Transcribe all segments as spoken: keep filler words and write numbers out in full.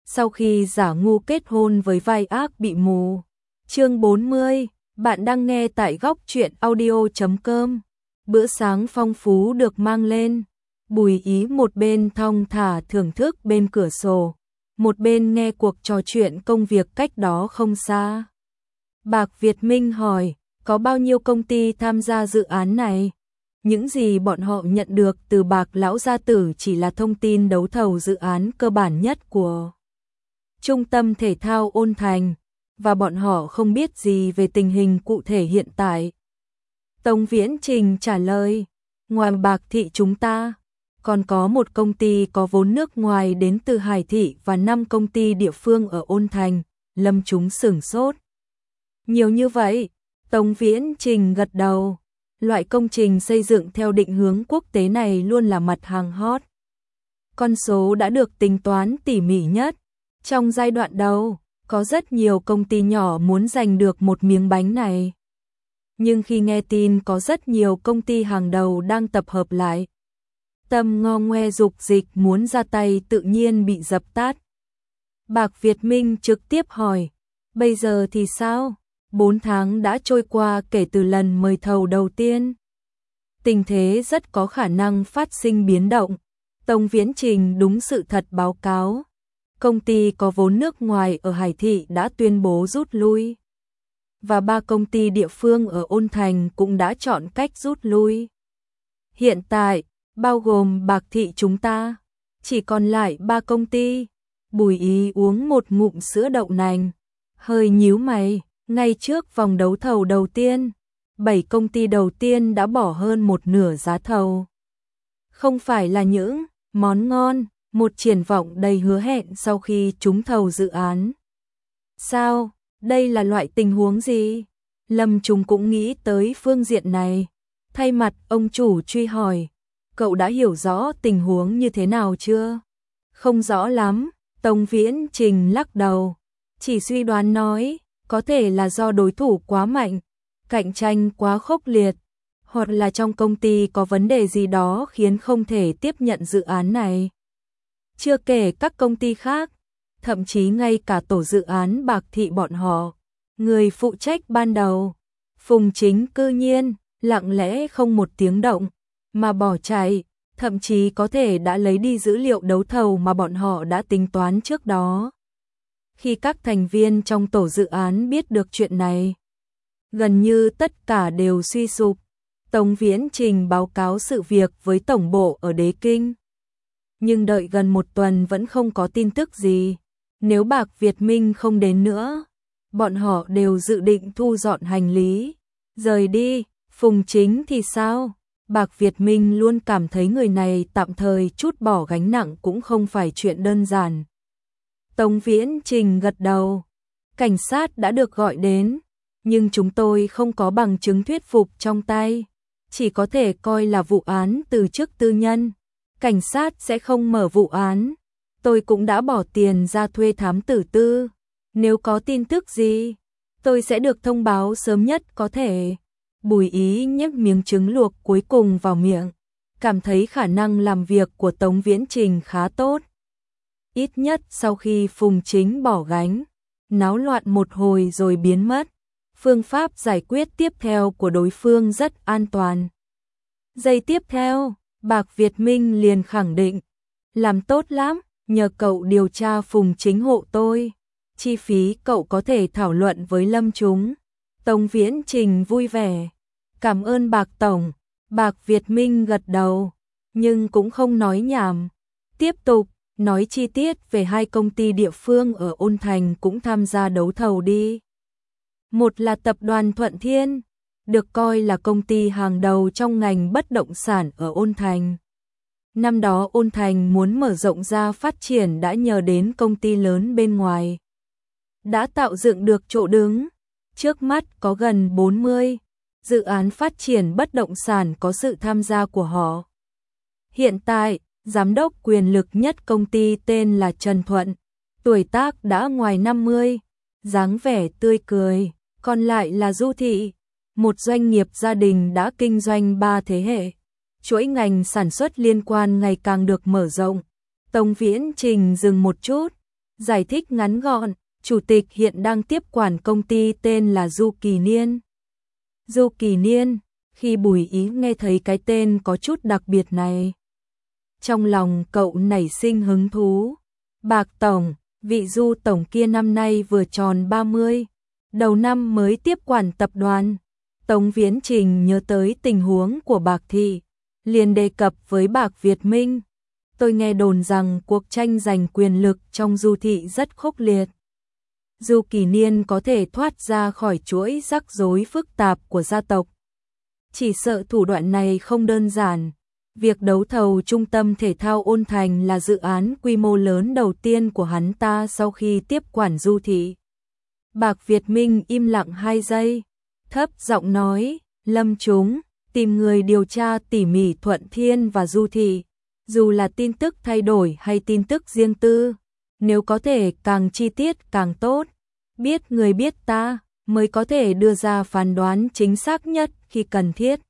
sau khi giả ngu kết hôn với vai ác bị mù. Chương bốn mươi, bạn đang nghe tại góc truyện audio chấm com. Bữa sáng phong phú được mang lên. Bùi Ý một bên thong thả thưởng thức bên cửa sổ, một bên nghe cuộc trò chuyện công việc cách đó không xa. Bạc Việt Minh hỏi, có bao nhiêu công ty tham gia dự án này? Những gì bọn họ nhận được từ Bạc lão gia tử chỉ là thông tin đấu thầu dự án cơ bản nhất của Trung tâm Thể thao Ôn Thành, và bọn họ không biết gì về tình hình cụ thể hiện tại. Tống Viễn Trình trả lời, ngoài Bạc thị chúng ta, còn có một công ty có vốn nước ngoài đến từ Hải thị và năm công ty địa phương ở Ôn Thành. Lâm chúng sửng sốt. Nhiều như vậy? Tống Viễn Trình gật đầu. Loại công trình xây dựng theo định hướng quốc tế này luôn là mặt hàng hot. Con số đã được tính toán tỉ mỉ nhất. Trong giai đoạn đầu, có rất nhiều công ty nhỏ muốn giành được một miếng bánh này. Nhưng khi nghe tin có rất nhiều công ty hàng đầu đang tập hợp lại, tâm ngo ngoe dục dịch muốn ra tay tự nhiên bị dập tắt. Bạc Việt Minh trực tiếp hỏi, bây giờ thì sao? Bốn tháng đã trôi qua kể từ lần mời thầu đầu tiên. Tình thế rất có khả năng phát sinh biến động. Tống Viễn Trình đúng sự thật báo cáo. Công ty có vốn nước ngoài ở Hải thị đã tuyên bố rút lui. Và ba công ty địa phương ở Ôn Thành cũng đã chọn cách rút lui. Hiện tại, bao gồm Bạc thị chúng ta, chỉ còn lại ba công ty. Bùi Ý uống một ngụm sữa đậu nành, hơi nhíu mày. Ngay trước vòng đấu thầu đầu tiên, bảy công ty đầu tiên đã bỏ hơn một nửa giá thầu. Không phải là những món ngon, một triển vọng đầy hứa hẹn sau khi trúng thầu dự án. Sao? Đây là loại tình huống gì? Lâm Trung cũng nghĩ tới phương diện này. Thay mặt ông chủ truy hỏi, cậu đã hiểu rõ tình huống như thế nào chưa? Không rõ lắm, Tống Viễn Trình lắc đầu, chỉ suy đoán nói, có thể là do đối thủ quá mạnh, cạnh tranh quá khốc liệt, hoặc là trong công ty có vấn đề gì đó khiến không thể tiếp nhận dự án này. Chưa kể các công ty khác, thậm chí ngay cả tổ dự án Bạc thị bọn họ, người phụ trách ban đầu, Phùng Chính cư nhiên, lặng lẽ không một tiếng động, mà bỏ chạy, thậm chí có thể đã lấy đi dữ liệu đấu thầu mà bọn họ đã tính toán trước đó. Khi các thành viên trong tổ dự án biết được chuyện này, gần như tất cả đều suy sụp. Tống Viễn Trình báo cáo sự việc với tổng bộ ở Đế Kinh. Nhưng đợi gần một tuần vẫn không có tin tức gì. Nếu Bạc Việt Minh không đến nữa, bọn họ đều dự định thu dọn hành lý, rời đi. Phùng Chính thì sao? Bạc Việt Minh luôn cảm thấy người này tạm thời chút bỏ gánh nặng cũng không phải chuyện đơn giản. Tống Viễn Trình gật đầu. Cảnh sát đã được gọi đến, nhưng chúng tôi không có bằng chứng thuyết phục trong tay, chỉ có thể coi là vụ án từ chức tư nhân. Cảnh sát sẽ không mở vụ án. Tôi cũng đã bỏ tiền ra thuê thám tử tư. Nếu có tin tức gì, tôi sẽ được thông báo sớm nhất có thể. Bùi Ý nhếch miếng trứng luộc cuối cùng vào miệng, cảm thấy khả năng làm việc của Tống Viễn Trình khá tốt. Ít nhất sau khi Phùng Chính bỏ gánh, náo loạn một hồi rồi biến mất, phương pháp giải quyết tiếp theo của đối phương rất an toàn. Giây tiếp theo, Bạc Việt Minh liền khẳng định, làm tốt lắm, nhờ cậu điều tra Phùng Chính hộ tôi, chi phí cậu có thể thảo luận với Lâm chúng. Tống Viễn Trình vui vẻ, cảm ơn Bạc Tổng. Bạc Việt Minh gật đầu, nhưng cũng không nói nhảm, tiếp tục nói chi tiết về hai công ty địa phương ở Ôn Thành cũng tham gia đấu thầu đi. Một là tập đoàn Thuận Thiên, được coi là công ty hàng đầu trong ngành bất động sản ở Ôn Thành. Năm đó Ôn Thành muốn mở rộng ra phát triển đã nhờ đến công ty lớn bên ngoài, đã tạo dựng được chỗ đứng. Trước mắt có gần bốn mươi dự án phát triển bất động sản có sự tham gia của họ. Hiện tại, giám đốc quyền lực nhất công ty tên là Trần Thuận, tuổi tác đã ngoài năm mươi, dáng vẻ tươi cười. Còn lại là Du Thị, một doanh nghiệp gia đình đã kinh doanh ba thế hệ. Chuỗi ngành sản xuất liên quan ngày càng được mở rộng. Tống Viễn Trình dừng một chút, Giải thích ngắn gọn, chủ tịch hiện đang tiếp quản công ty tên là Du Kỳ Niên. Du Kỳ Niên, khi Bùi Ý nghe thấy cái tên có chút đặc biệt này, trong lòng cậu nảy sinh hứng thú. Bạc tổng, vị Du tổng kia năm nay vừa tròn ba mươi, đầu năm mới tiếp quản tập đoàn. Tống Viễn Trình nhớ tới tình huống của Bạc thị, liền đề cập với Bạc Việt Minh. Tôi nghe đồn rằng cuộc tranh giành quyền lực trong Du thị rất khốc liệt. Du Kỳ Niên có thể thoát ra khỏi chuỗi rắc rối phức tạp của gia tộc. Chỉ sợ thủ đoạn này không đơn giản. Việc đấu thầu trung tâm thể thao Ôn Thành là dự án quy mô lớn đầu tiên của hắn ta sau khi tiếp quản Du thị. Bạc Việt Minh im lặng hai giây, thấp giọng nói, Lâm Trúng, tìm người điều tra tỉ mỉ Thuận Thiên và Du thị, dù là tin tức thay đổi hay tin tức riêng tư, nếu có thể càng chi tiết càng tốt, biết người biết ta, mới có thể đưa ra phán đoán chính xác nhất khi cần thiết.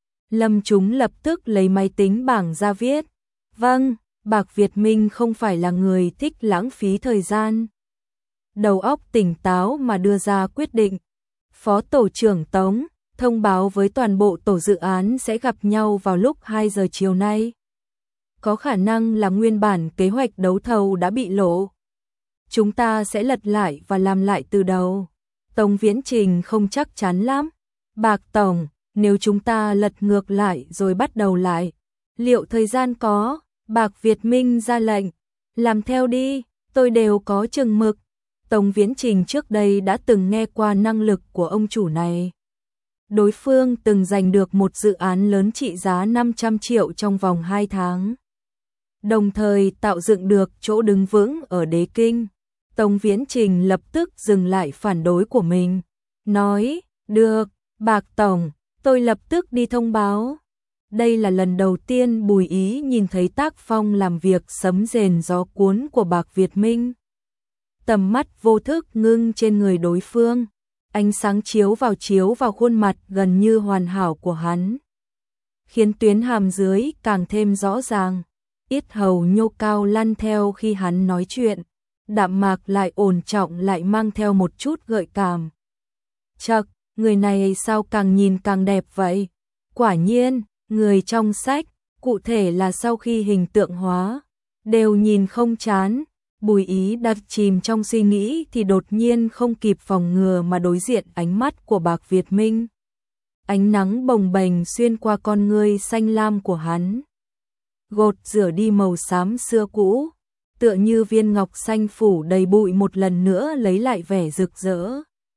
Lâm Trúng lập tức lấy máy tính bảng ra viết, vâng, Bạc Việt Minh không phải là người thích lãng phí thời gian. Đầu óc tỉnh táo mà đưa ra quyết định. Phó tổ trưởng Tống, thông báo với toàn bộ tổ dự án sẽ gặp nhau vào lúc hai giờ chiều nay. Có khả năng là nguyên bản kế hoạch đấu thầu đã bị lộ. Chúng ta sẽ lật lại và làm lại từ đầu. Tống Viễn Trình không chắc chắn lắm. Bạc tổng, nếu chúng ta lật ngược lại rồi bắt đầu lại, liệu thời gian có? Bạc Việt Minh ra lệnh, làm theo đi, tôi đều có chừng mực. Tống Viễn Trình trước đây đã từng nghe qua năng lực của ông chủ này. Đối phương từng giành được một dự án lớn trị giá năm trăm triệu trong vòng hai tháng. Đồng thời tạo dựng được chỗ đứng vững ở Đế Kinh. Tống Viễn Trình lập tức dừng lại phản đối của mình. Nói, được, Bạc tổng, tôi lập tức đi thông báo. Đây là lần đầu tiên Bùi Ý nhìn thấy tác phong làm việc sấm rền gió cuốn của Bạc Việt Minh. Tầm mắt vô thức ngưng trên người đối phương, ánh sáng chiếu vào chiếu vào khuôn mặt gần như hoàn hảo của hắn, khiến tuyến hàm dưới càng thêm rõ ràng, yết hầu nhô cao lăn theo khi hắn nói chuyện, đạm mạc lại ổn trọng lại mang theo một chút gợi cảm. Chậc, người này sao càng nhìn càng đẹp vậy? Quả nhiên, người trong sách, cụ thể là sau khi hình tượng hóa, đều nhìn không chán. Bùi Ý đặt chìm trong suy nghĩ thì đột nhiên không kịp phòng ngừa mà đối diện ánh mắt của Bạc Việt Minh. Ánh nắng bồng bềnh xuyên qua con ngươi xanh lam của hắn, gột rửa đi màu xám xưa cũ, tựa như viên ngọc xanh phủ đầy bụi một lần nữa lấy lại vẻ rực rỡ.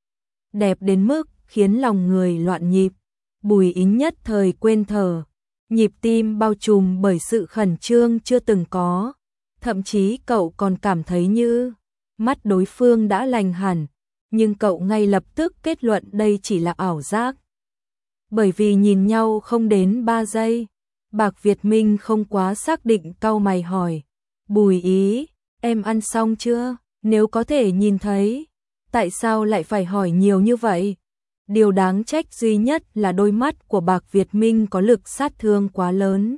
Đẹp đến mức khiến lòng người loạn nhịp. Bùi Ý nhất thời quên thở, nhịp tim bao trùm bởi sự khẩn trương chưa từng có. Thậm chí cậu còn cảm thấy như mắt đối phương đã lành hẳn, nhưng cậu ngay lập tức kết luận đây chỉ là ảo giác. Bởi vì nhìn nhau không đến ba giây, Bạc Việt Minh không quá xác định cau mày hỏi, Bùi Ý, em ăn xong chưa? Nếu có thể nhìn thấy, tại sao lại phải hỏi nhiều như vậy? Điều đáng trách duy nhất là đôi mắt của Bạc Việt Minh có lực sát thương quá lớn.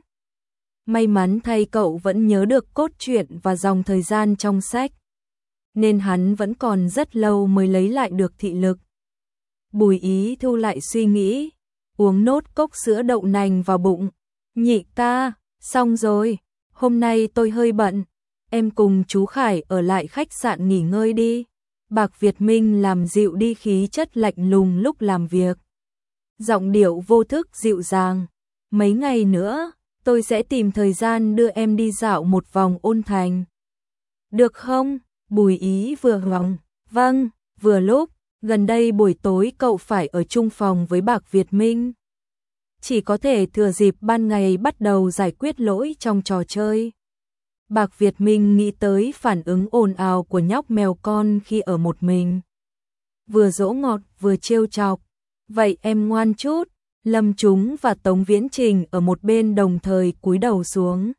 May mắn thay cậu vẫn nhớ được cốt truyện và dòng thời gian trong sách, nên hắn vẫn còn rất lâu mới lấy lại được thị lực. Bùi Ý thu lại suy nghĩ, uống nốt cốc sữa đậu nành vào bụng. Nhị ca, xong rồi, hôm nay tôi hơi bận, em cùng chú Khải ở lại khách sạn nghỉ ngơi đi. Bạc Việt Minh làm dịu đi khí chất lạnh lùng lúc làm việc. Giọng điệu vô thức dịu dàng, mấy ngày nữa tôi sẽ tìm thời gian đưa em đi dạo một vòng Ôn Thành. Được không? Bùi Ý vừa lòng, vâng, vừa lúc, gần đây buổi tối cậu phải ở chung phòng với Bạc Việt Minh. Chỉ có thể thừa dịp ban ngày bắt đầu giải quyết lỗi trong trò chơi. Bạc Việt Minh nghĩ tới phản ứng ồn ào của nhóc mèo con khi ở một mình. Vừa dỗ ngọt vừa trêu chọc, vậy em ngoan chút. Lâm Trúng và Tống Viễn Trình ở một bên đồng thời cúi đầu xuống,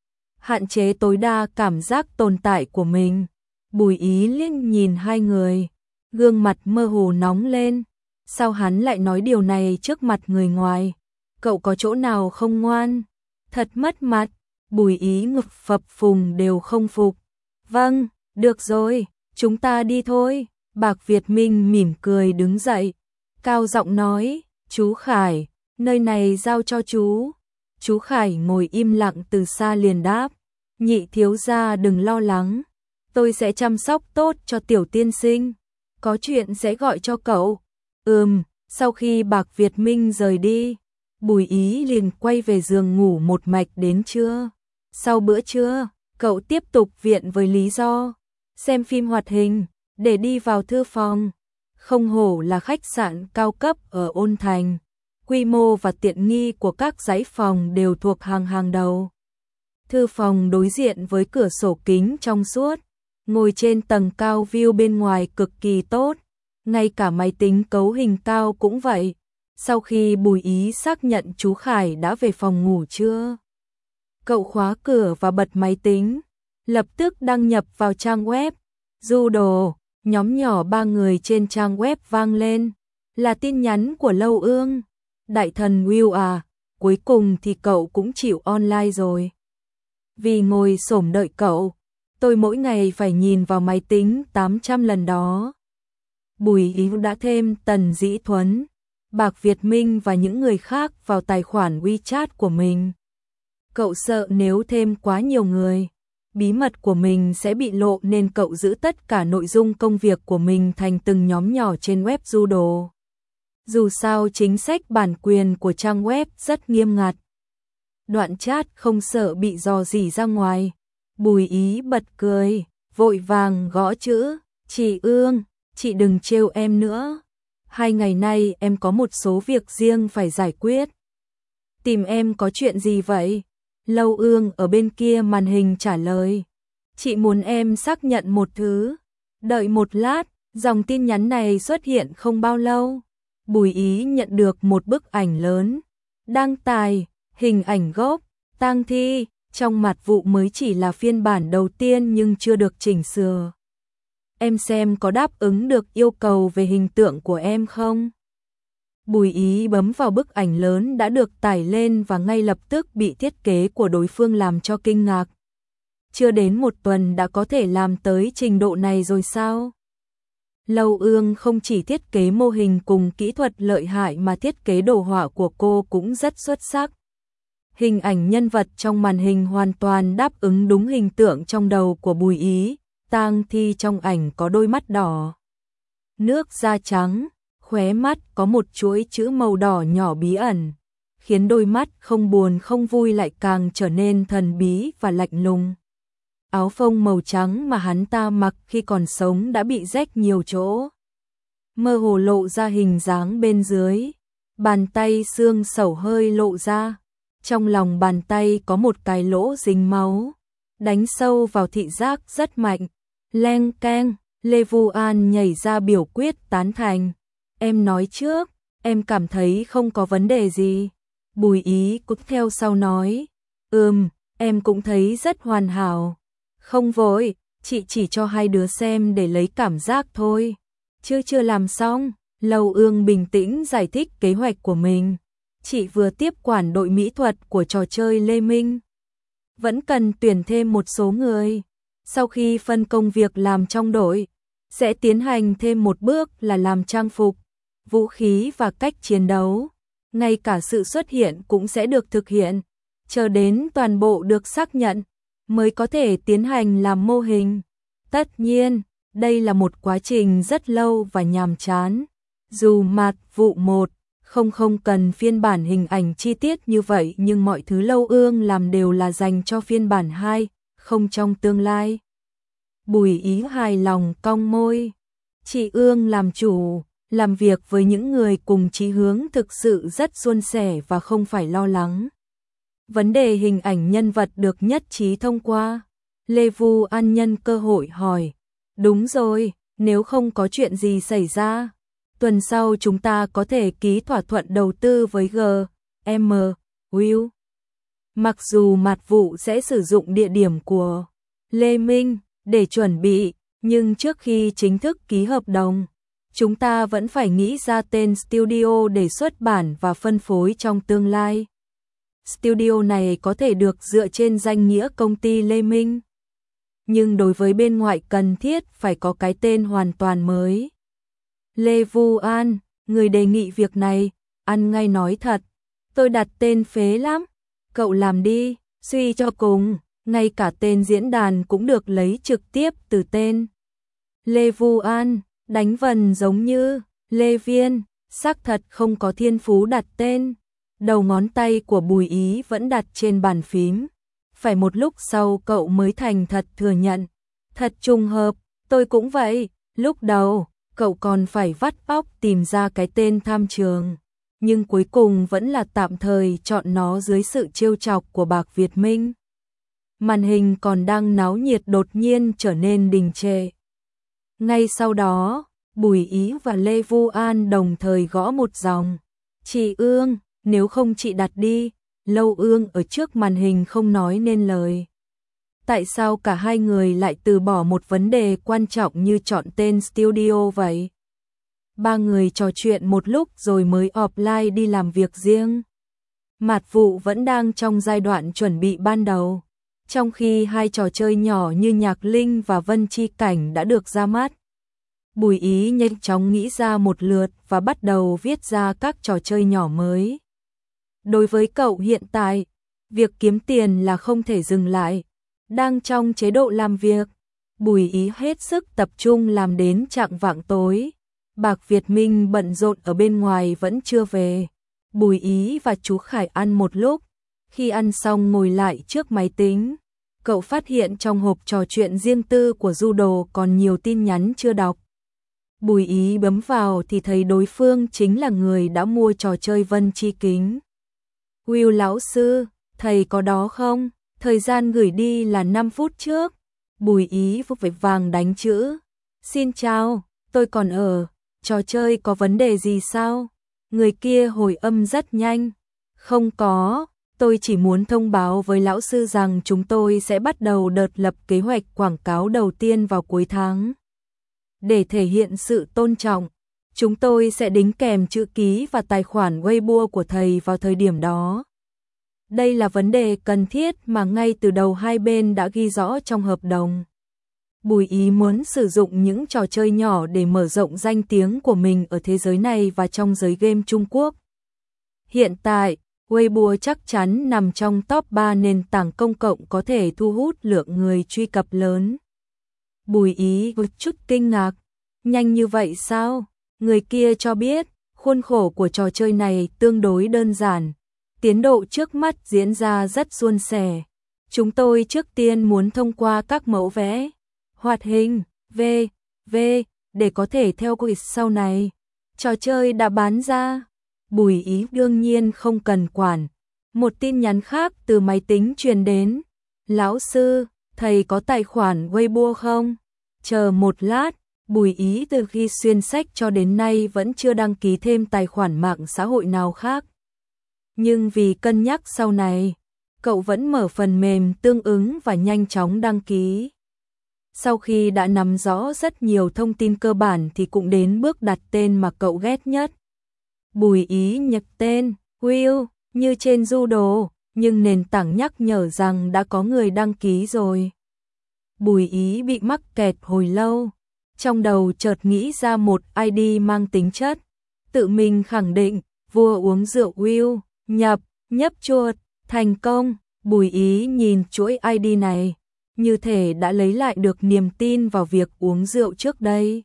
hạn chế tối đa cảm giác tồn tại của mình. Bùi Ý liếc nhìn hai người, gương mặt mơ hồ nóng lên. Sao hắn lại nói điều này trước mặt người ngoài? Cậu có chỗ nào không ngoan? Thật mất mặt. Bùi Ý ngực phập phùng đều không phục. Vâng, Được rồi, chúng ta đi thôi. Bạc Việt Minh mỉm cười đứng dậy, cao giọng nói, chú Khải, nơi này giao cho chú. Chú Khải ngồi im lặng từ xa liền đáp, nhị thiếu gia đừng lo lắng, tôi sẽ chăm sóc tốt cho tiểu tiên sinh, có chuyện sẽ gọi cho cậu. Ừm, sau khi Bạc Việt Minh rời đi, Bùi Ý liền quay về giường ngủ một mạch đến trưa. Sau bữa trưa, cậu tiếp tục viện với lý do xem phim hoạt hình, để đi vào thư phòng. Không hổ là khách sạn cao cấp ở Ôn Thành, quy mô và tiện nghi của các dãy phòng đều thuộc hàng hàng đầu. Thư phòng đối diện với cửa sổ kính trong suốt, ngồi trên tầng cao view bên ngoài cực kỳ tốt, ngay cả máy tính cấu hình cao cũng vậy. Sau khi Bùi Ý xác nhận chú Khải đã về phòng ngủ chưa, cậu khóa cửa và bật máy tính, lập tức đăng nhập vào trang web. Du đồ, nhóm nhỏ ba người trên trang web vang lên, là tin nhắn của Lâu Ương. Đại thần Will à, cuối cùng thì cậu cũng chịu online rồi. Vì ngồi xổm đợi cậu, tôi mỗi ngày phải nhìn vào máy tính tám trăm lần đó. Bùi Ý đã thêm Tần Dĩ Thuấn, Bạc Việt Minh và những người khác vào tài khoản WeChat của mình. Cậu sợ nếu thêm quá nhiều người, bí mật của mình sẽ bị lộ nên cậu giữ tất cả nội dung công việc của mình thành từng nhóm nhỏ trên web Du đồ. Dù sao chính sách bản quyền của trang web rất nghiêm ngặt. Đoạn chat không sợ bị dò dỉ ra ngoài. Bùi Ý bật cười, vội vàng gõ chữ, chị Ương, chị đừng trêu em nữa. Hai ngày nay em có một số việc riêng phải giải quyết. Tìm em có chuyện gì vậy? Lâu Ương ở bên kia màn hình trả lời. Chị muốn em xác nhận một thứ. Đợi một lát, dòng tin nhắn này xuất hiện không bao lâu. Bùi Ý nhận được một bức ảnh lớn. Đăng tải, hình ảnh gốc, tang thi, trong mặt vụ mới chỉ là phiên bản đầu tiên nhưng chưa được chỉnh sửa. Em xem có đáp ứng được yêu cầu về hình tượng của em không? Bùi Ý bấm vào bức ảnh lớn đã được tải lên và ngay lập tức bị thiết kế của đối phương làm cho kinh ngạc. Chưa đến một tuần đã có thể làm tới trình độ này rồi sao? Lâu Ương không chỉ thiết kế mô hình cùng kỹ thuật lợi hại mà thiết kế đồ họa của cô cũng rất xuất sắc. Hình ảnh nhân vật trong màn hình hoàn toàn đáp ứng đúng hình tượng trong đầu của Bùi Ý. Tang thi trong ảnh có đôi mắt đỏ, nước da trắng, khóe mắt có một chuỗi chữ màu đỏ nhỏ bí ẩn, khiến đôi mắt không buồn không vui lại càng trở nên thần bí và lạnh lùng. Áo phông màu trắng mà hắn ta mặc khi còn sống đã bị rách nhiều chỗ, mơ hồ lộ ra hình dáng bên dưới, bàn tay xương sẩu hơi lộ ra, trong lòng bàn tay có một cái lỗ dính máu, đánh sâu vào thị giác rất mạnh. Leng keng, Lê Vu An nhảy ra biểu quyết tán thành. Em nói trước, em cảm thấy không có vấn đề gì. Bùi Ý cũng theo sau nói. Ừm, em cũng thấy rất hoàn hảo. Không vội, chị chỉ cho hai đứa xem để lấy cảm giác thôi. Chưa chưa làm xong, Lâu Ương bình tĩnh giải thích kế hoạch của mình. Chị vừa tiếp quản đội mỹ thuật của trò chơi Lê Minh. Vẫn cần tuyển thêm một số người. Sau khi phân công việc làm trong đội, sẽ tiến hành thêm một bước là làm trang phục, vũ khí và cách chiến đấu. Ngay cả sự xuất hiện cũng sẽ được thực hiện, chờ đến toàn bộ được xác nhận, mới có thể tiến hành làm mô hình. Tất nhiên, đây là một quá trình rất lâu và nhàm chán. Dù mặt vụ một, không không cần phiên bản hình ảnh chi tiết như vậy nhưng mọi thứ Lâu Ương làm đều là dành cho phiên bản hai. Không trong tương lai. Bùi Ý hài lòng cong môi. Chị Ương làm chủ, làm việc với những người cùng chí hướng thực sự rất suôn sẻ và không phải lo lắng. Vấn đề hình ảnh nhân vật được nhất trí thông qua. Lê Vu An nhân cơ hội hỏi. Đúng rồi, nếu không có chuyện gì xảy ra, tuần sau chúng ta có thể ký thỏa thuận đầu tư với G M Will. Mặc dù mặt vụ sẽ sử dụng địa điểm của Lê Minh để chuẩn bị, nhưng trước khi chính thức ký hợp đồng, chúng ta vẫn phải nghĩ ra tên studio để xuất bản và phân phối trong tương lai. Studio này có thể được dựa trên danh nghĩa công ty Lê Minh. nhưng đối với bên ngoài cần thiết phải có cái tên hoàn toàn mới. Lê Vu An, người đề nghị việc này, ăn ngay nói thật, tôi đặt tên phế lắm, cậu làm đi, suy cho cùng, ngay cả tên diễn đàn cũng được lấy trực tiếp từ tên. Lê Vu An, đánh vần giống như Lê Viên, xác thật không có thiên phú đặt tên. Đầu ngón tay của Bùi Ý vẫn đặt trên bàn phím. Phải một lúc sau cậu mới thành thật thừa nhận. Thật trùng hợp, tôi cũng vậy, lúc đầu, cậu còn phải vắt óc tìm ra cái tên tham trường. Nhưng cuối cùng vẫn là tạm thời chọn nó dưới sự trêu chọc của Bạc Việt Minh. Màn hình còn đang náo nhiệt đột nhiên trở nên đình trệ. Ngay sau đó, Bùi Ý và Lê Vu An đồng thời gõ một dòng. Chị Ương, nếu không chị đặt đi. Lâu Ương ở trước màn hình không nói nên lời. Tại sao cả hai người lại từ bỏ một vấn đề quan trọng như chọn tên studio vậy? Ba người trò chuyện một lúc rồi mới offline đi làm việc riêng. Mạt Vụ vẫn đang trong giai đoạn chuẩn bị ban đầu, trong khi hai trò chơi nhỏ như Nhạc Linh và Vân Chi Cảnh đã được ra mắt. Bùi Ý nhanh chóng nghĩ ra một lượt và bắt đầu viết ra các trò chơi nhỏ mới. Đối với cậu hiện tại, việc kiếm tiền là không thể dừng lại. Đang trong chế độ làm việc, Bùi Ý hết sức tập trung làm đến chạng vạng tối. Bạc Việt Minh bận rộn ở bên ngoài vẫn chưa về. Bùi Ý và chú Khải ăn một lúc. Khi ăn xong ngồi lại trước máy tính, cậu phát hiện trong hộp trò chuyện riêng tư của Du Đồ còn nhiều tin nhắn chưa đọc. Bùi Ý bấm vào thì thấy đối phương chính là người đã mua trò chơi Vân Chi Kính. Will lão sư, thầy có đó không? Thời gian gửi đi là năm phút trước. Bùi Ý vội vàng đánh chữ. Xin chào, tôi còn ở. Trò chơi có vấn đề gì sao? Người kia hồi âm rất nhanh. Không có, tôi chỉ muốn thông báo với lão sư rằng chúng tôi sẽ bắt đầu đợt lập kế hoạch quảng cáo đầu tiên vào cuối tháng. Để thể hiện sự tôn trọng, chúng tôi sẽ đính kèm chữ ký và tài khoản Weibo của thầy vào thời điểm đó. Đây là vấn đề cần thiết mà ngay từ đầu hai bên đã ghi rõ trong hợp đồng. Bùi Ý muốn sử dụng những trò chơi nhỏ để mở rộng danh tiếng của mình ở thế giới này và trong giới game Trung Quốc. Hiện tại, Weibo chắc chắn nằm trong top ba nền tảng công cộng có thể thu hút lượng người truy cập lớn. Bùi Ý có chút kinh ngạc. Nhanh như vậy sao? Người kia cho biết, khuôn khổ của trò chơi này tương đối đơn giản. Tiến độ trước mắt diễn ra rất suôn sẻ. Chúng tôi trước tiên muốn thông qua các mẫu vẽ, hoạt hình, v, v, để có thể theo quiz sau này. Trò chơi đã bán ra. Bùi Ý đương nhiên không cần quản. Một tin nhắn khác từ máy tính truyền đến. Lão sư, thầy có tài khoản Weibo không? Chờ một lát, Bùi Ý từ khi xuyên sách cho đến nay vẫn chưa đăng ký thêm tài khoản mạng xã hội nào khác. Nhưng vì cân nhắc sau này, cậu vẫn mở phần mềm tương ứng và nhanh chóng đăng ký. Sau khi đã nắm rõ rất nhiều thông tin cơ bản thì cũng đến bước đặt tên mà cậu ghét nhất. Bùi Ý nhập tên, Will, như trên Du Đồ, nhưng nền tảng nhắc nhở rằng đã có người đăng ký rồi. Bùi Ý bị mắc kẹt hồi lâu, trong đầu chợt nghĩ ra một i đê mang tính chất. Tự mình khẳng định, vua uống rượu Will, nhập, nhấp chuột, thành công. Bùi Ý nhìn chuỗi i đê này, như thể đã lấy lại được niềm tin vào việc uống rượu trước đây.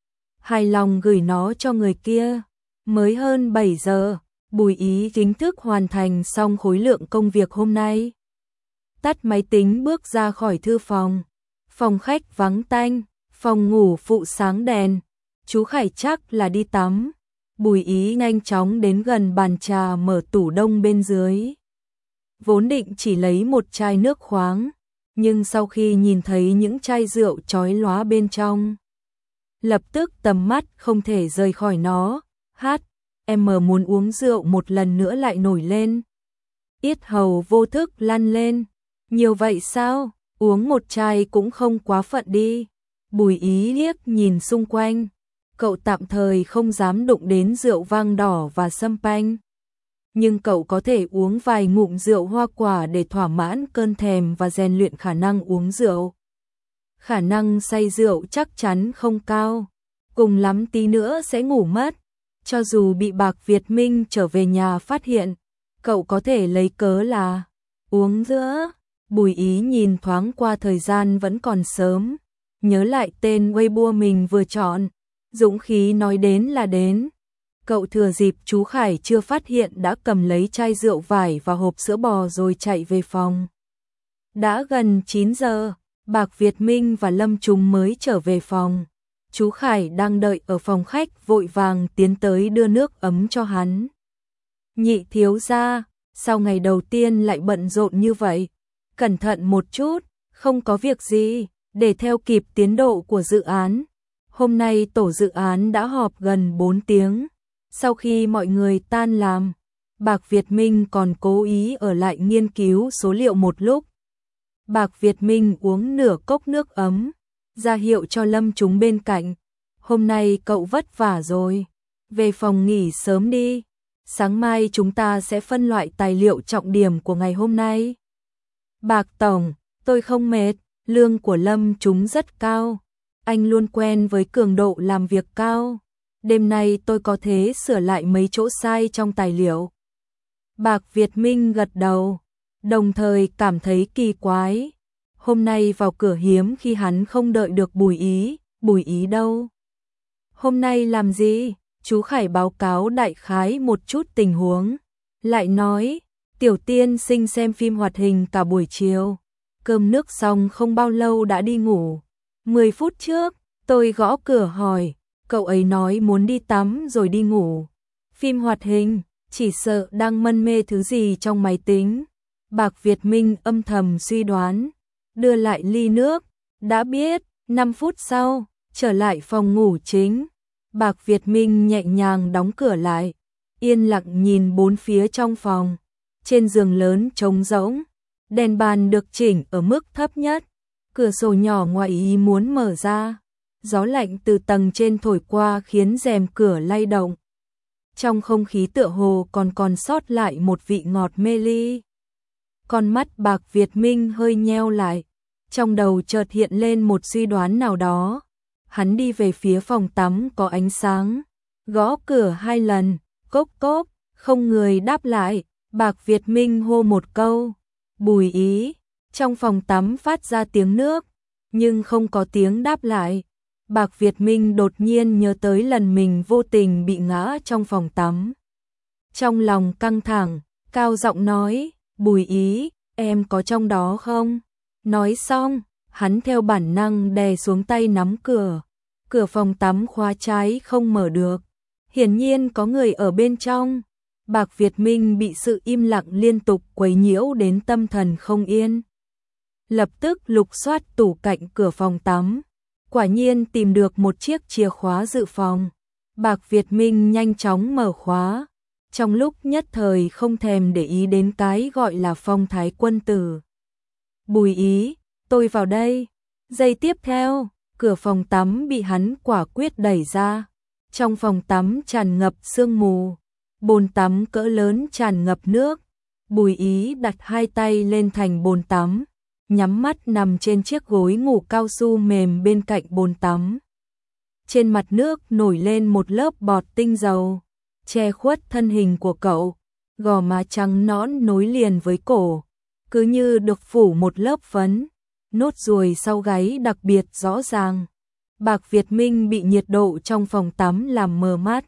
Hài lòng gửi nó cho người kia. Mới hơn bảy giờ, Bùi Ý chính thức hoàn thành xong khối lượng công việc hôm nay. Tắt máy tính bước ra khỏi thư phòng. Phòng khách vắng tanh, phòng ngủ phụ sáng đèn. Chú Khải chắc là đi tắm. Bùi Ý nhanh chóng đến gần bàn trà mở tủ đông bên dưới. Vốn định chỉ lấy một chai nước khoáng, nhưng sau khi nhìn thấy những chai rượu chói lóa bên trong, lập tức tầm mắt không thể rời khỏi nó. Hát, em muốn uống rượu một lần nữa lại nổi lên. Yết hầu vô thức lăn lên. Nhiều vậy sao? Uống một chai cũng không quá phận đi. Bùi Ý liếc nhìn xung quanh. Cậu tạm thời không dám đụng đến rượu vang đỏ và sâm panh. Nhưng cậu có thể uống vài ngụm rượu hoa quả để thỏa mãn cơn thèm và rèn luyện khả năng uống rượu. khả năng say rượu chắc chắn không cao, cùng lắm tí nữa sẽ ngủ mất. Cho dù bị Bạc Việt Minh trở về nhà phát hiện, cậu có thể lấy cớ là uống giữa. Bùi Ý nhìn thoáng qua thời gian vẫn còn sớm, nhớ lại tên Weibo mình vừa chọn, dũng khí nói đến là đến. Cậu thừa dịp chú Khải chưa phát hiện đã cầm lấy chai rượu vải và hộp sữa bò rồi chạy về phòng. Đã gần chín giờ, Bạc Việt Minh và Lâm Trùng mới trở về phòng. Chú Khải đang đợi ở phòng khách vội vàng tiến tới đưa nước ấm cho hắn. Nhị thiếu gia, sau ngày đầu tiên lại bận rộn như vậy? Cẩn thận một chút, không có việc gì, để theo kịp tiến độ của dự án. Hôm nay tổ dự án đã họp gần bốn tiếng. Sau khi mọi người tan làm, Bạc Việt Minh còn cố ý ở lại nghiên cứu số liệu một lúc. Bạc Việt Minh uống nửa cốc nước ấm, ra hiệu cho Lâm Trùng bên cạnh. Hôm nay cậu vất vả rồi, về phòng nghỉ sớm đi. Sáng mai chúng ta sẽ phân loại tài liệu trọng điểm của ngày hôm nay. Bạc Tổng, tôi không mệt, lương của Lâm Trùng rất cao. Anh luôn quen với cường độ làm việc cao. Đêm nay tôi có thể sửa lại mấy chỗ sai trong tài liệu. Bạc Việt Minh gật đầu, đồng thời cảm thấy kỳ quái. Hôm nay vào cửa hiếm khi hắn không đợi được Bùi Ý. Bùi Ý đâu? Hôm nay làm gì? Chú Khải báo cáo đại khái một chút tình huống. Lại nói, Tiểu tiên sinh xem phim hoạt hình cả buổi chiều. Cơm nước xong không bao lâu đã đi ngủ. Mười phút trước, tôi gõ cửa hỏi, cậu ấy nói muốn đi tắm rồi đi ngủ. Phim hoạt hình, chỉ sợ đang mân mê thứ gì trong máy tính. Bạc Việt Minh âm thầm suy đoán, đưa lại ly nước. Đã biết, năm phút sau, trở lại phòng ngủ chính. Bạc Việt Minh nhẹ nhàng đóng cửa lại, yên lặng nhìn bốn phía trong phòng. Trên giường lớn trống rỗng, đèn bàn được chỉnh ở mức thấp nhất, cửa sổ nhỏ ngoài ý muốn mở ra. Gió lạnh từ tầng trên thổi qua khiến rèm cửa lay động. Trong không khí tựa hồ còn còn sót lại một vị ngọt mê ly. Con mắt Bạc Việt Minh hơi nheo lại, trong đầu chợt hiện lên một suy đoán nào đó. Hắn đi về phía phòng tắm có ánh sáng, gõ cửa hai lần, cốc cốc, không người đáp lại. Bạc Việt Minh hô một câu, Bùi Ý. Trong phòng tắm phát ra tiếng nước, nhưng không có tiếng đáp lại. Bạc Việt Minh đột nhiên nhớ tới lần mình vô tình bị ngã trong phòng tắm. Trong lòng căng thẳng, cao giọng nói, Bùi Ý, em có trong đó không? Nói xong, hắn theo bản năng đè xuống tay nắm cửa. Cửa phòng tắm khóa trái không mở được. Hiển nhiên có người ở bên trong. Bạc Việt Minh bị sự im lặng liên tục quấy nhiễu đến tâm thần không yên. Lập tức lục soát tủ cạnh cửa phòng tắm. Quả nhiên tìm được một chiếc chìa khóa dự phòng. Bạc Việt Minh nhanh chóng mở khóa. Trong lúc nhất thời không thèm để ý đến cái gọi là phong thái quân tử. Bùi Ý, tôi vào đây. Giây tiếp theo, cửa phòng tắm bị hắn quả quyết đẩy ra. Trong phòng tắm tràn ngập sương mù. Bồn tắm cỡ lớn tràn ngập nước. Bùi Ý đặt hai tay lên thành bồn tắm, nhắm mắt nằm trên chiếc gối ngủ cao su mềm bên cạnh bồn tắm. Trên mặt nước nổi lên một lớp bọt tinh dầu, che khuất thân hình của cậu, gò má trắng nõn nối liền với cổ, cứ như được phủ một lớp phấn, nốt ruồi sau gáy đặc biệt rõ ràng. Bạc Việt Minh bị nhiệt độ trong phòng tắm làm mờ mắt.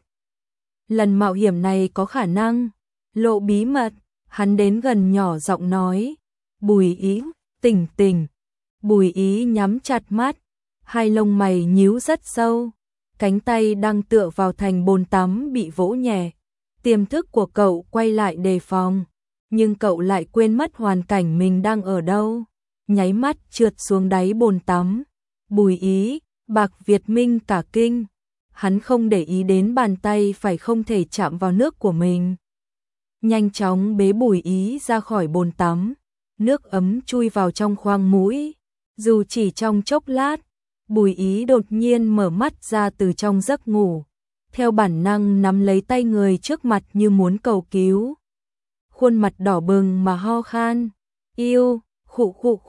Lần mạo hiểm này có khả năng lộ bí mật, hắn đến gần nhỏ giọng nói, Bùi Ý, tỉnh tỉnh. Bùi Ý nhắm chặt mắt, hai lông mày nhíu rất sâu, cánh tay đang tựa vào thành bồn tắm bị vỗ nhẹ. Tiềm thức của cậu quay lại đề phòng, nhưng cậu lại quên mất hoàn cảnh mình đang ở đâu. Nháy mắt trượt xuống đáy bồn tắm. Bùi Ý, Bạc Việt Minh cả kinh. Hắn không để ý đến bàn tay phải không thể chạm vào nước của mình. Nhanh chóng bế Bùi Ý ra khỏi bồn tắm. Nước ấm chui vào trong khoang mũi. Dù chỉ trong chốc lát, Bùi Ý đột nhiên mở mắt ra từ trong giấc ngủ. Theo bản năng nắm lấy tay người trước mặt như muốn cầu cứu. Khuôn mặt đỏ bừng mà ho khan. Yêu, khụ khụ khụ,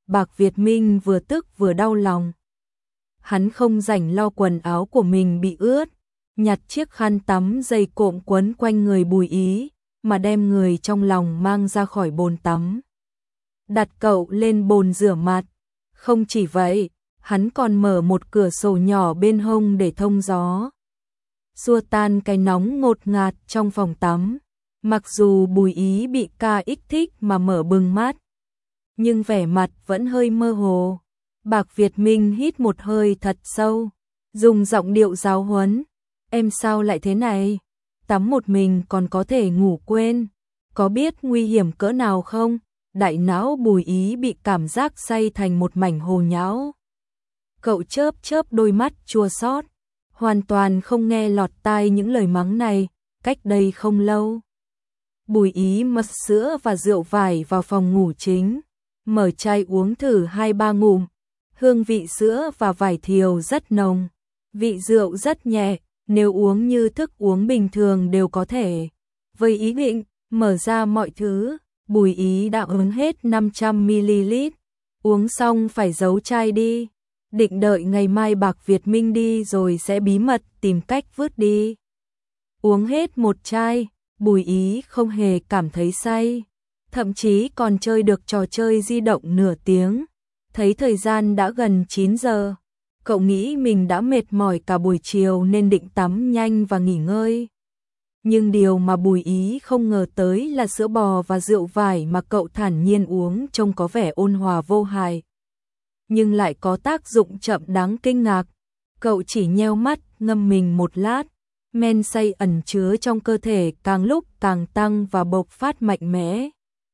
Bạc Việt Minh vừa tức vừa đau lòng. Hắn không rảnh lo quần áo của mình bị ướt, nhặt chiếc khăn tắm dày cộm quấn quanh người Bùi Ý, mà đem người trong lòng mang ra khỏi bồn tắm. Đặt cậu lên bồn rửa mặt. Không chỉ vậy, hắn còn mở một cửa sổ nhỏ bên hông để thông gió, xua tan cái nóng ngột ngạt trong phòng tắm. Mặc dù Bùi Ý bị ca ích thích mà mở bừng mắt, nhưng vẻ mặt vẫn hơi mơ hồ. Bạc Việt Minh hít một hơi thật sâu, dùng giọng điệu giáo huấn, em sao lại thế này? Tắm một mình còn có thể ngủ quên, có biết nguy hiểm cỡ nào không? Đại não Bùi Ý bị cảm giác say thành một mảnh hồ nhão. Cậu chớp chớp đôi mắt chua xót, hoàn toàn không nghe lọt tai những lời mắng này. Cách đây không lâu, Bùi Ý mật sữa và rượu vải vào phòng ngủ chính, mở chai uống thử hai ba ngụm. Hương vị sữa và vải thiều rất nồng, vị rượu rất nhẹ, nếu uống như thức uống bình thường đều có thể. Với ý định mở ra mọi thứ, Bùi Ý đã uống hết năm trăm mi li lít, uống xong phải giấu chai đi, định đợi ngày mai Bạc Việt Minh đi rồi sẽ bí mật tìm cách vứt đi. Uống hết một chai, Bùi Ý không hề cảm thấy say, thậm chí còn chơi được trò chơi di động nửa tiếng. Thấy thời gian đã gần chín giờ, cậu nghĩ mình đã mệt mỏi cả buổi chiều nên định tắm nhanh và nghỉ ngơi. Nhưng điều mà Bùi Ý không ngờ tới là sữa bò và rượu vải mà cậu thản nhiên uống trông có vẻ ôn hòa vô hại, nhưng lại có tác dụng chậm đáng kinh ngạc. Cậu chỉ nheo mắt ngâm mình một lát, men say ẩn chứa trong cơ thể càng lúc càng tăng và bộc phát mạnh mẽ.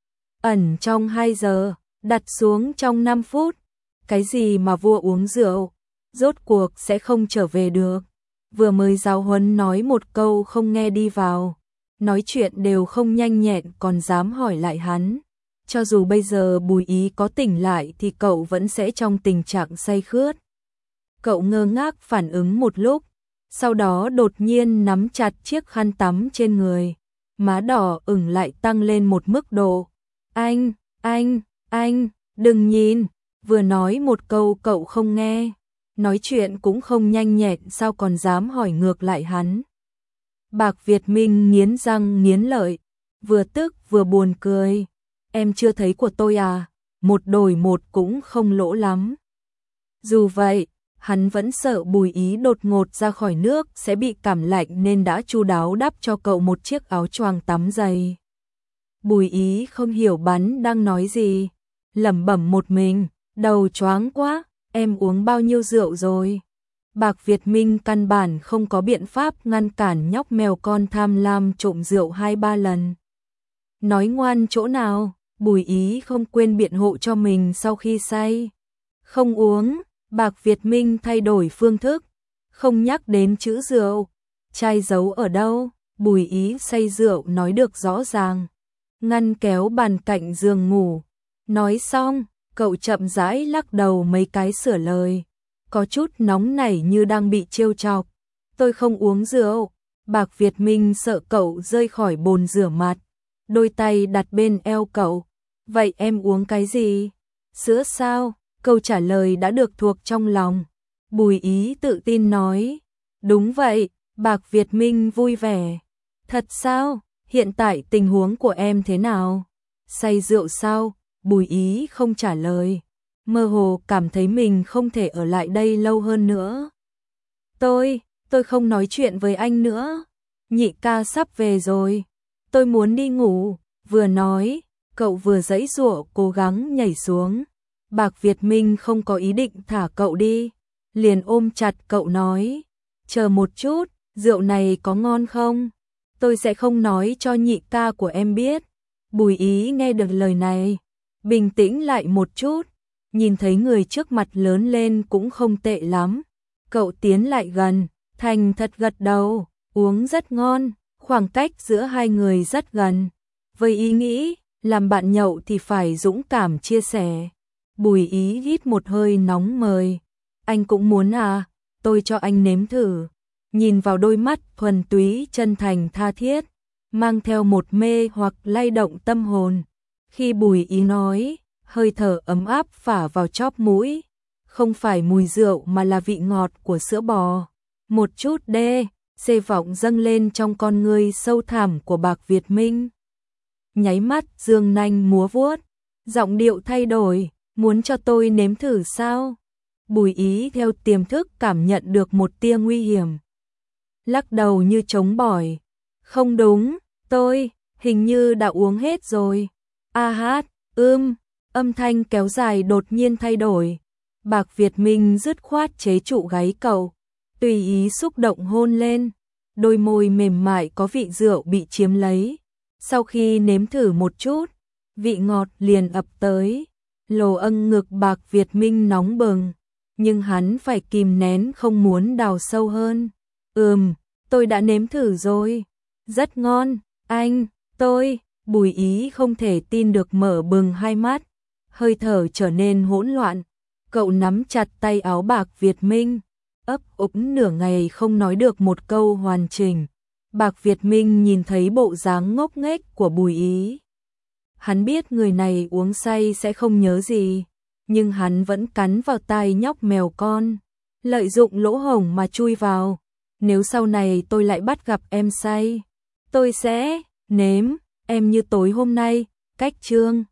Ẩn trong hai giờ, đặt xuống trong năm phút. Cái gì mà vua uống rượu, rốt cuộc sẽ không trở về được. Vừa mới giáo huấn nói một câu không nghe đi vào, nói chuyện đều không nhanh nhẹn còn dám hỏi lại hắn. Cho dù bây giờ Bùi Ý có tỉnh lại thì cậu vẫn sẽ trong tình trạng say khướt. Cậu ngơ ngác phản ứng một lúc, sau đó đột nhiên nắm chặt chiếc khăn tắm trên người, má đỏ ửng lại tăng lên một mức độ. Anh, anh, anh, đừng nhìn. Vừa nói một câu cậu không nghe, nói chuyện cũng không nhanh nhẹn sao còn dám hỏi ngược lại hắn. Bạc Việt Minh nghiến răng nghiến lợi, vừa tức vừa buồn cười. Em chưa thấy của tôi à, một đổi một cũng không lỗ lắm. Dù vậy, hắn vẫn sợ Bùi Ý đột ngột ra khỏi nước sẽ bị cảm lạnh nên đã chu đáo đắp cho cậu một chiếc áo choàng tắm dày. Bùi Ý không hiểu hắn đang nói gì, lẩm bẩm một mình, đầu choáng quá, em uống bao nhiêu rượu rồi? Bạc Việt Minh căn bản không có biện pháp ngăn cản nhóc mèo con tham lam trộm rượu hai ba lần. Nói ngoan chỗ nào, Bùi Ý không quên biện hộ cho mình sau khi say. Không uống, Bạc Việt Minh thay đổi phương thức, không nhắc đến chữ rượu. Chai giấu ở đâu? Bùi Ý say rượu nói được rõ ràng, ngăn kéo bàn cạnh giường ngủ. Nói xong, cậu chậm rãi lắc đầu mấy cái sửa lời, có chút nóng nảy như đang bị trêu chọc. Tôi không uống rượu. Bạc Việt Minh sợ cậu rơi khỏi bồn rửa mặt, đôi tay đặt bên eo cậu. Vậy em uống cái gì? Sữa sao? Câu trả lời đã được thuộc trong lòng. Bùi Ý tự tin nói. Đúng vậy. Bạc Việt Minh vui vẻ. Thật sao? Hiện tại tình huống của em thế nào? Say rượu sao? Bùi Ý không trả lời, mơ hồ cảm thấy mình không thể ở lại đây lâu hơn nữa. Tôi, tôi không nói chuyện với anh nữa. Nhị ca sắp về rồi. Tôi muốn đi ngủ. Vừa nói, cậu vừa giãy giụa cố gắng nhảy xuống. Bạc Việt Minh không có ý định thả cậu đi, liền ôm chặt cậu nói, chờ một chút, rượu này có ngon không? Tôi sẽ không nói cho nhị ca của em biết. Bùi Ý nghe được lời này, bình tĩnh lại một chút, nhìn thấy người trước mặt lớn lên cũng không tệ lắm. Cậu tiến lại gần, thành thật gật đầu, uống rất ngon, khoảng cách giữa hai người rất gần. Với ý nghĩ, làm bạn nhậu thì phải dũng cảm chia sẻ. Bùi Ý hít một hơi nóng mời, anh cũng muốn à, tôi cho anh nếm thử. Nhìn vào đôi mắt thuần túy chân thành tha thiết, mang theo một mê hoặc lay động tâm hồn. Khi Bùi Ý nói, hơi thở ấm áp phả vào chóp mũi, không phải mùi rượu mà là vị ngọt của sữa bò. Một chút đê, xê vọng dâng lên trong con ngươi sâu thẳm của Bạc Việt Minh. Nháy mắt dương nanh múa vuốt, giọng điệu thay đổi, muốn cho tôi nếm thử sao? Bùi Ý theo tiềm thức cảm nhận được một tia nguy hiểm. Lắc đầu như chống bỏi, không đúng, tôi, hình như đã uống hết rồi. A hát, ưm, âm thanh kéo dài đột nhiên thay đổi. Bạc Việt Minh dứt khoát chế trụ gáy cậu, tùy ý xúc động hôn lên. Đôi môi mềm mại có vị rượu bị chiếm lấy. Sau khi nếm thử một chút, vị ngọt liền ập tới. Lồ âng ngực Bạc Việt Minh nóng bừng, nhưng hắn phải kìm nén không muốn đào sâu hơn. Ừm, tôi đã nếm thử rồi. Rất ngon, anh, tôi, Bùi Ý không thể tin được mở bừng hai mắt. Hơi thở trở nên hỗn loạn. Cậu nắm chặt tay áo Bạc Việt Minh, ấp úng nửa ngày không nói được một câu hoàn chỉnh. Bạc Việt Minh nhìn thấy bộ dáng ngốc nghếch của Bùi Ý. Hắn biết người này uống say sẽ không nhớ gì, nhưng hắn vẫn cắn vào tai nhóc mèo con, lợi dụng lỗ hổng mà chui vào. Nếu sau này tôi lại bắt gặp em say, tôi sẽ nếm em như tối hôm nay, cách chương.